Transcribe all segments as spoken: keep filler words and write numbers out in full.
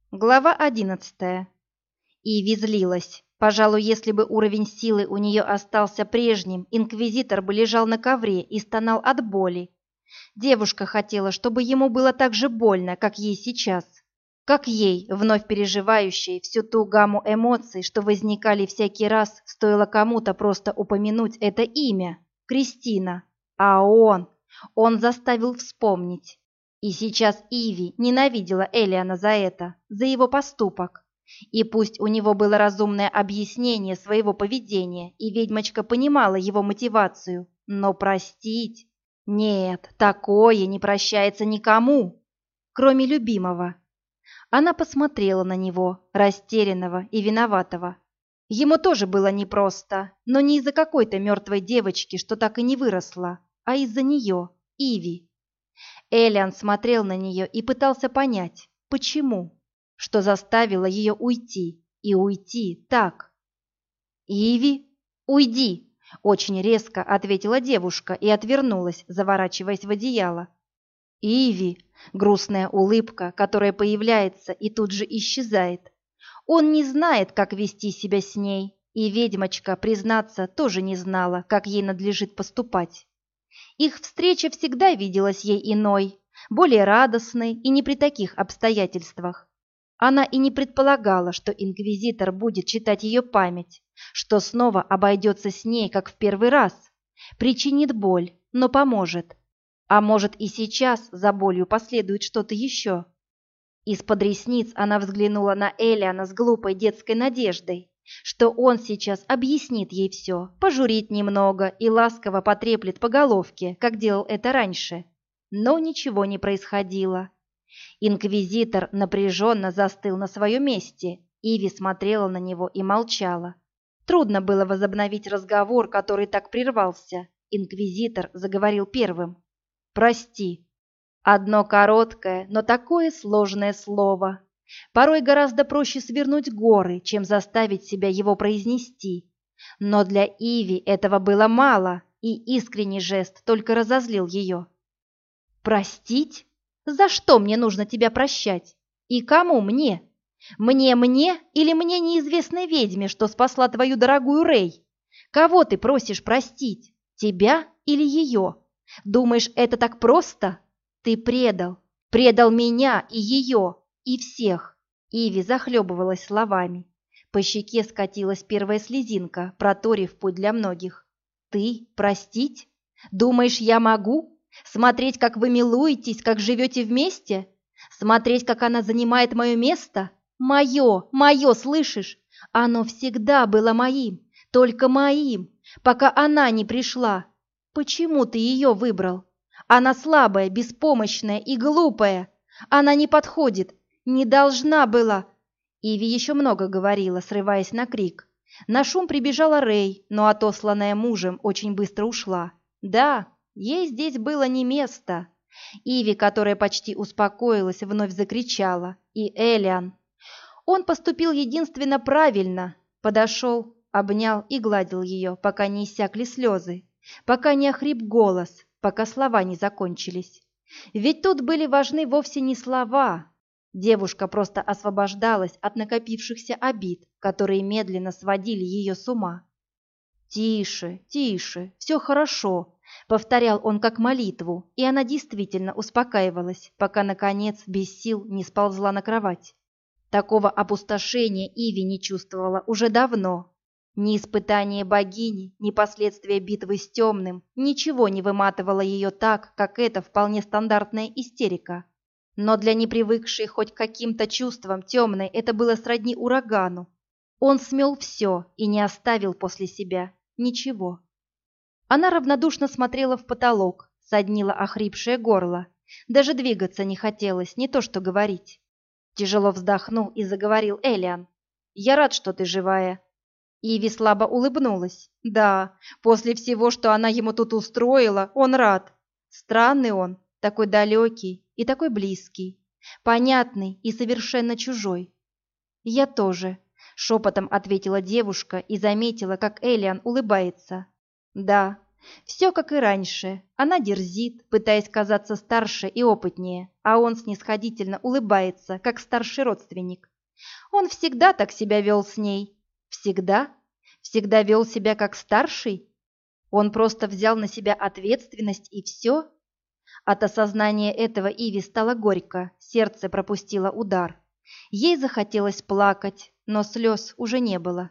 Глава одиннадцатая. Иви злилась. Пожалуй, если бы уровень силы у нее остался прежним, инквизитор бы лежал на ковре и стонал от боли. Девушка хотела, чтобы ему было так же больно, как ей сейчас. Как ей, вновь переживающей всю ту гамму эмоций, что возникали всякий раз, стоило кому-то просто упомянуть это имя – Кристина. А он, он заставил вспомнить. И сейчас Иви ненавидела Элиана за это, за его поступок. И пусть у него было разумное объяснение своего поведения, и ведьмочка понимала его мотивацию, но простить? Нет, такое не прощается никому, кроме любимого. Она посмотрела на него, растерянного и виноватого. Ему тоже было непросто, но не из-за какой-то мертвой девочки, что так и не выросла, а из-за нее, Иви. Элиан смотрел на нее и пытался понять, почему, что заставило ее уйти, и уйти так. «Иви, уйди!» – очень резко ответила девушка и отвернулась, заворачиваясь в одеяло. «Иви!» – грустная улыбка, которая появляется и тут же исчезает. Он не знает, как вести себя с ней, и ведьмочка, признаться, тоже не знала, как ей надлежит поступать. Их встреча всегда виделась ей иной, более радостной и не при таких обстоятельствах. Она и не предполагала, что инквизитор будет читать ее память, что снова обойдется с ней, как в первый раз, причинит боль, но поможет. А может, и сейчас за болью последует что-то еще. Из-под ресниц она взглянула на Элиана с глупой детской надеждой, что он сейчас объяснит ей все, пожурит немного и ласково потреплет по головке, как делал это раньше. Но ничего не происходило. Инквизитор напряженно застыл на своем месте. Иви смотрела на него и молчала. Трудно было возобновить разговор, который так прервался. Инквизитор заговорил первым. «Прости». Одно короткое, но такое сложное слово. Порой гораздо проще свернуть горы, чем заставить себя его произнести. Но для Иви этого было мало, и искренний жест только разозлил ее. «Простить? За что мне нужно тебя прощать? И кому мне? Мне-мне или мне неизвестной ведьме, что спасла твою дорогую Рей? Кого ты просишь простить? Тебя или ее? Думаешь, это так просто? Ты предал, предал меня и ее, и всех». Иви захлебывалась словами. По щеке скатилась первая слезинка, проторив путь для многих. «Ты простить? Думаешь, я могу? Смотреть, как вы милуетесь, как живете вместе? Смотреть, как она занимает мое место? Мое, мое, слышишь? Оно всегда было моим, только моим, пока она не пришла. Почему ты ее выбрал? Она слабая, беспомощная и глупая. Она не подходит, не должна была». Иви еще много говорила, срываясь на крик. На шум прибежала Рей, но отосланная мужем очень быстро ушла. Да, ей здесь было не место. Иви, которая почти успокоилась, вновь закричала. И Элиан. Он поступил единственно правильно. Подошел, обнял и гладил ее, пока не иссякли слезы, пока не охрип голос, пока слова не закончились. Ведь тут были важны вовсе не слова. Девушка просто освобождалась от накопившихся обид, которые медленно сводили ее с ума. «Тише, тише, все хорошо», — повторял он как молитву, и она действительно успокаивалась, пока, наконец, без сил не сползла на кровать. Такого опустошения Иви не чувствовала уже давно. Ни испытание богини, ни последствия битвы с темным, ничего не выматывало ее так, как эта вполне стандартная истерика. Но для непривыкшей хоть к каким-то чувствам темной это было сродни урагану. Он смел все и не оставил после себя ничего. Она равнодушно смотрела в потолок, соднило охрипшее горло. Даже двигаться не хотелось, не то что говорить. Тяжело вздохнул и заговорил Элиан. «Я рад, что ты живая». Иви слабо улыбнулась. Да, после всего, что она ему тут устроила, он рад. Странный он, такой далекий и такой близкий, понятный и совершенно чужой. «Я тоже», — шепотом ответила девушка и заметила, как Элиан улыбается. Да, Все как и раньше. Она дерзит, пытаясь казаться старше и опытнее, а он снисходительно улыбается, как старший родственник. Он всегда так себя вел с ней. Всегда? Всегда вел себя как старший? Он просто взял на себя ответственность и все? От осознания этого Иви стало горько, сердце пропустило удар. Ей захотелось плакать, но слез уже не было.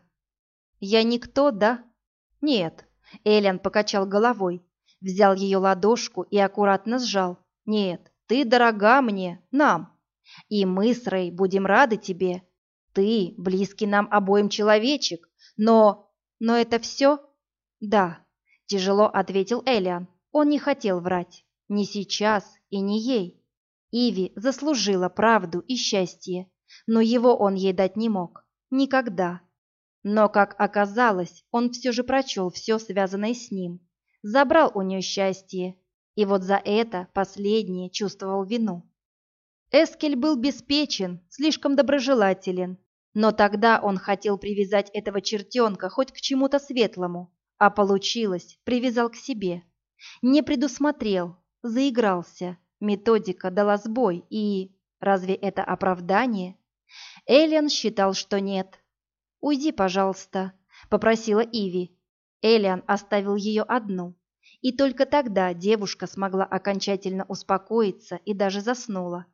«Я никто, да?» «Нет». Элиан покачал головой, взял ее ладошку и аккуратно сжал. «Нет, ты дорога мне, нам. И мы с Рэй будем рады тебе. Ты близкий нам обоим человечек, но... Но это все?» «Да», — тяжело ответил Элиан. Он не хотел врать. Ни сейчас и не ей. Иви заслужила правду и счастье, но его он ей дать не мог. Никогда. Но, как оказалось, он все же прочел все, связанное с ним. Забрал у нее счастье. И вот за это последнее чувствовал вину. Эскель был беспечен, слишком доброжелателен. Но тогда он хотел привязать этого чертенка хоть к чему-то светлому. А получилось, привязал к себе. Не предусмотрел, заигрался. Методика дала сбой и... Разве это оправдание? Элиан считал, что нет. «Уйди, пожалуйста», — попросила Иви. Элиан оставил ее одну. И только тогда девушка смогла окончательно успокоиться и даже заснула.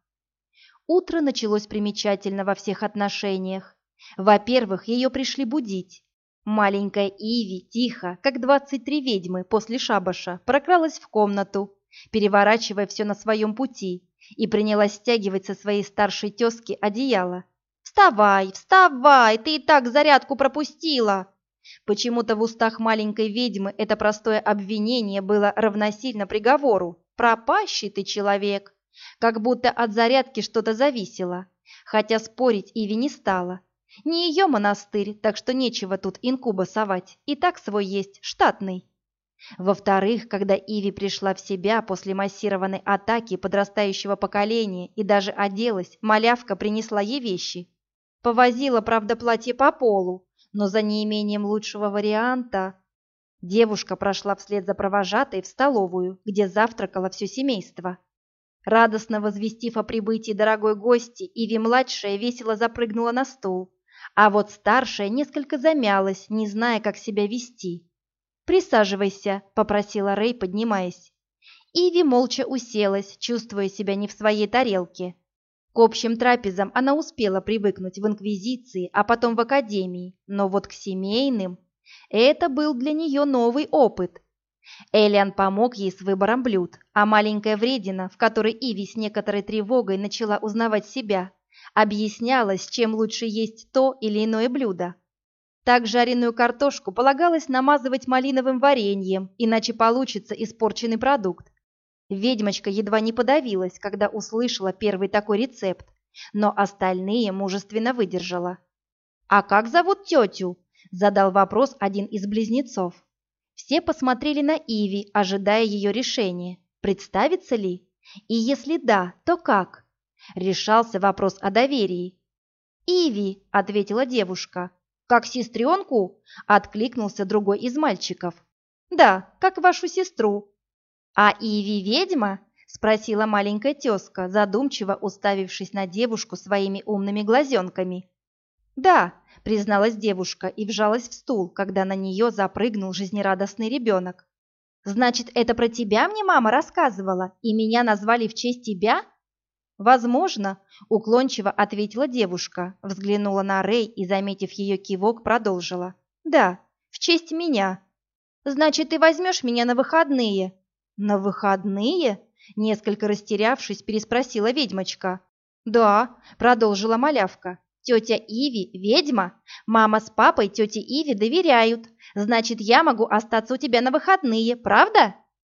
Утро началось примечательно во всех отношениях. Во-первых, ее пришли будить. Маленькая Иви тихо, как двадцать три ведьмы после шабаша, прокралась в комнату, переворачивая все на своем пути, и принялась стягивать со своей старшей тезки одеяло. «Вставай, вставай, ты и так зарядку пропустила!» Почему-то в устах маленькой ведьмы это простое обвинение было равносильно приговору. «Пропащий ты человек!» Как будто от зарядки что-то зависело. Хотя спорить Иви не стала. Не ее монастырь, так что нечего тут инкуба совать. И так свой есть, штатный. Во-вторых, когда Иви пришла в себя после массированной атаки подрастающего поколения и даже оделась, малявка принесла ей вещи. Повозила, правда, платье по полу, но за неимением лучшего варианта... Девушка прошла вслед за провожатой в столовую, где завтракало все семейство. Радостно возвестив о прибытии дорогой гости, Иви-младшая весело запрыгнула на стул, а вот старшая несколько замялась, не зная, как себя вести. «Присаживайся», — попросила Рэй, поднимаясь. Иви молча уселась, чувствуя себя не в своей тарелке. К общим трапезам она успела привыкнуть в Инквизиции, а потом в Академии, но вот к семейным это был для нее новый опыт. Элиан помог ей с выбором блюд, а маленькая вредина, в которой Иви с некоторой тревогой начала узнавать себя, объясняла, с чем лучше есть то или иное блюдо. Так жареную картошку полагалось намазывать малиновым вареньем, иначе получится испорченный продукт. Ведьмочка едва не подавилась, когда услышала первый такой рецепт, но остальные мужественно выдержала. «А как зовут тетю?» – задал вопрос один из близнецов. Все посмотрели на Иви, ожидая ее решения. Представится ли? И если да, то как? Решался вопрос о доверии. «Иви», – ответила девушка. «Как сестренку?» – откликнулся другой из мальчиков. «Да, как вашу сестру». «А Иви ведьма?» – спросила маленькая тезка, задумчиво уставившись на девушку своими умными глазенками. «Да», – призналась девушка и вжалась в стул, когда на нее запрыгнул жизнерадостный ребенок. «Значит, это про тебя мне мама рассказывала, и меня назвали в честь тебя?» «Возможно», – уклончиво ответила девушка, взглянула на Рэй и, заметив ее кивок, продолжила. «Да, в честь меня». «Значит, ты возьмешь меня на выходные?» «На выходные?» – несколько растерявшись, переспросила ведьмочка. «Да», – продолжила малявка. «Тетя Иви – ведьма. Мама с папой тете Иви доверяют. Значит, я могу остаться у тебя на выходные, правда?»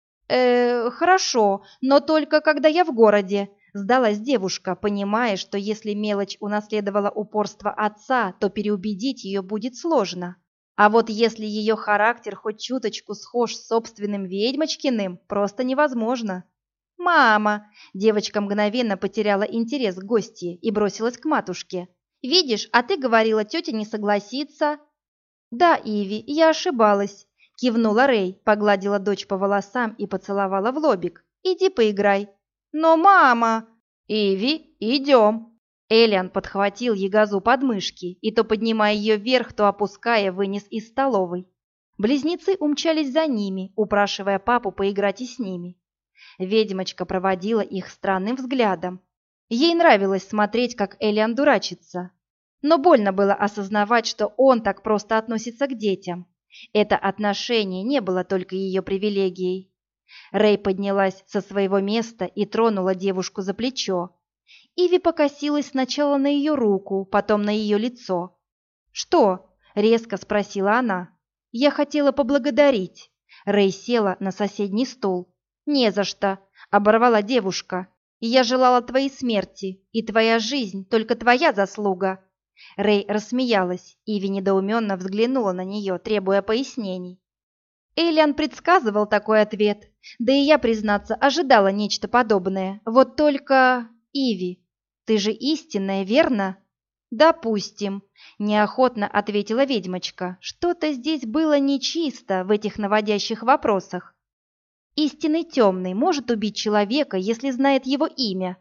«Э, хорошо, но только когда я в городе», – сдалась девушка, понимая, что если мелочь унаследовала упорство отца, то переубедить ее будет сложно. А вот если ее характер хоть чуточку схож с собственным ведьмочкиным, просто невозможно. «Мама!» – девочка мгновенно потеряла интерес к гостье и бросилась к матушке. «Видишь, а ты говорила, тетя не согласится». «Да, Иви, я ошибалась», – кивнула Рэй, погладила дочь по волосам и поцеловала в лобик. «Иди поиграй». «Но мама!» «Иви, идем!» Элиан подхватил Ягозу под мышки и, то поднимая ее вверх, то опуская, вынес из столовой. Близнецы умчались за ними, упрашивая папу поиграть и с ними. Ведьмочка проводила их странным взглядом. Ей нравилось смотреть, как Элиан дурачится. Но больно было осознавать, что он так просто относится к детям. Это отношение не было только ее привилегией. Рэй поднялась со своего места и тронула девушку за плечо. Иви покосилась сначала на ее руку, потом на ее лицо. «Что?» — резко спросила она. «Я хотела поблагодарить». Рэй села на соседний стул. «Не за что», — оборвала девушка. «Я желала твоей смерти, и твоя жизнь — только твоя заслуга». Рэй рассмеялась. Иви недоуменно взглянула на нее, требуя пояснений. Элиан предсказывал такой ответ, да и я, признаться, ожидала нечто подобное. Вот только... Иви, ты же истинная, верно? Допустим, неохотно ответила ведьмочка. Что-то здесь было нечисто в этих наводящих вопросах. Истинный темный может убить человека, если знает его имя.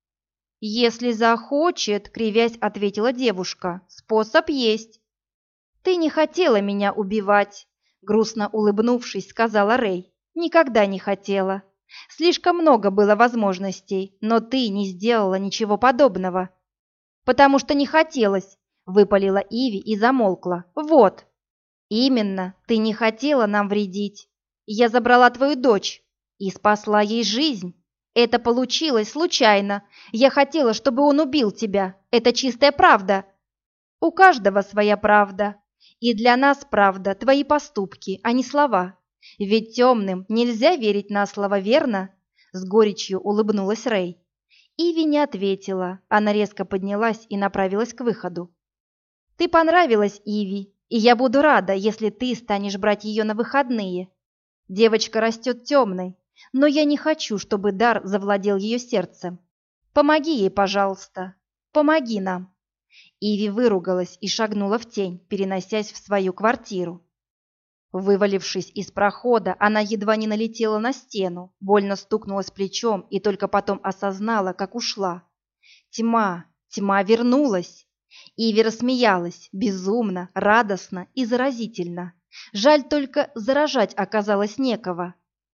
«Если захочет», — кривясь ответила девушка, — «способ есть». «Ты не хотела меня убивать», — грустно улыбнувшись, сказала Рэй. «Никогда не хотела. Слишком много было возможностей, но ты не сделала ничего подобного». «Потому что не хотелось», — выпалила Иви и замолкла. «Вот». «Именно, ты не хотела нам вредить. Я забрала твою дочь и спасла ей жизнь. Это получилось случайно. Я хотела, чтобы он убил тебя. Это чистая правда». «У каждого своя правда. И для нас правда твои поступки, а не слова. Ведь темным нельзя верить на слово, верно?» С горечью улыбнулась Рэй. Иви не ответила. Она резко поднялась и направилась к выходу. «Ты понравилась, Иви, и я буду рада, если ты станешь брать ее на выходные. Девочка растет темной, но я не хочу, чтобы дар завладел ее сердцем. Помоги ей, пожалуйста. Помоги нам». Иви выругалась и шагнула в тень, переносясь в свою квартиру. Вывалившись из прохода, она едва не налетела на стену, больно стукнулась плечом и только потом осознала, как ушла. Тьма, тьма вернулась. Иви рассмеялась, безумно, радостно и заразительно. Жаль только, заражать оказалось некого.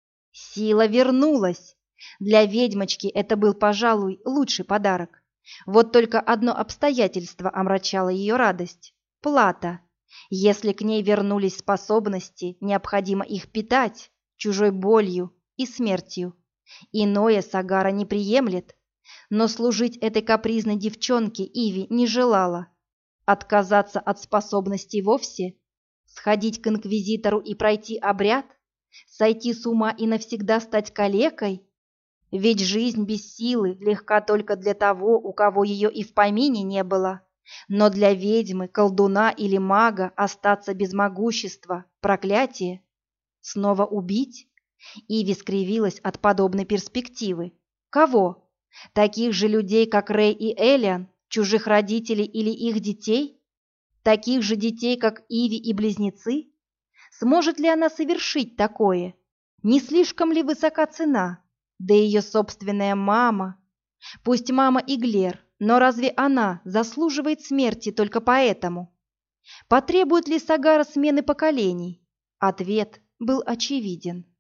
Сила вернулась. Для ведьмочки это был, пожалуй, лучший подарок. Вот только одно обстоятельство омрачало ее радость – плата. Если к ней вернулись способности, необходимо их питать чужой болью и смертью. Иное Сагара не приемлет, но служить этой капризной девчонке Иви не желала. Отказаться от способностей вовсе? Сходить к инквизитору и пройти обряд? Сойти с ума и навсегда стать калекой? Ведь жизнь без силы легка только для того, у кого ее и в помине не было. Но для ведьмы, колдуна или мага остаться без могущества – проклятие. Снова убить? Иви скривилась от подобной перспективы. Кого? Таких же людей, как Рэй и Элиан, чужих родителей или их детей? Таких же детей, как Иви и близнецы? Сможет ли она совершить такое? Не слишком ли высока цена? Да ее собственная мама. Пусть мама Иглер, но разве она заслуживает смерти только поэтому? Потребует ли Сагара смены поколений? Ответ был очевиден.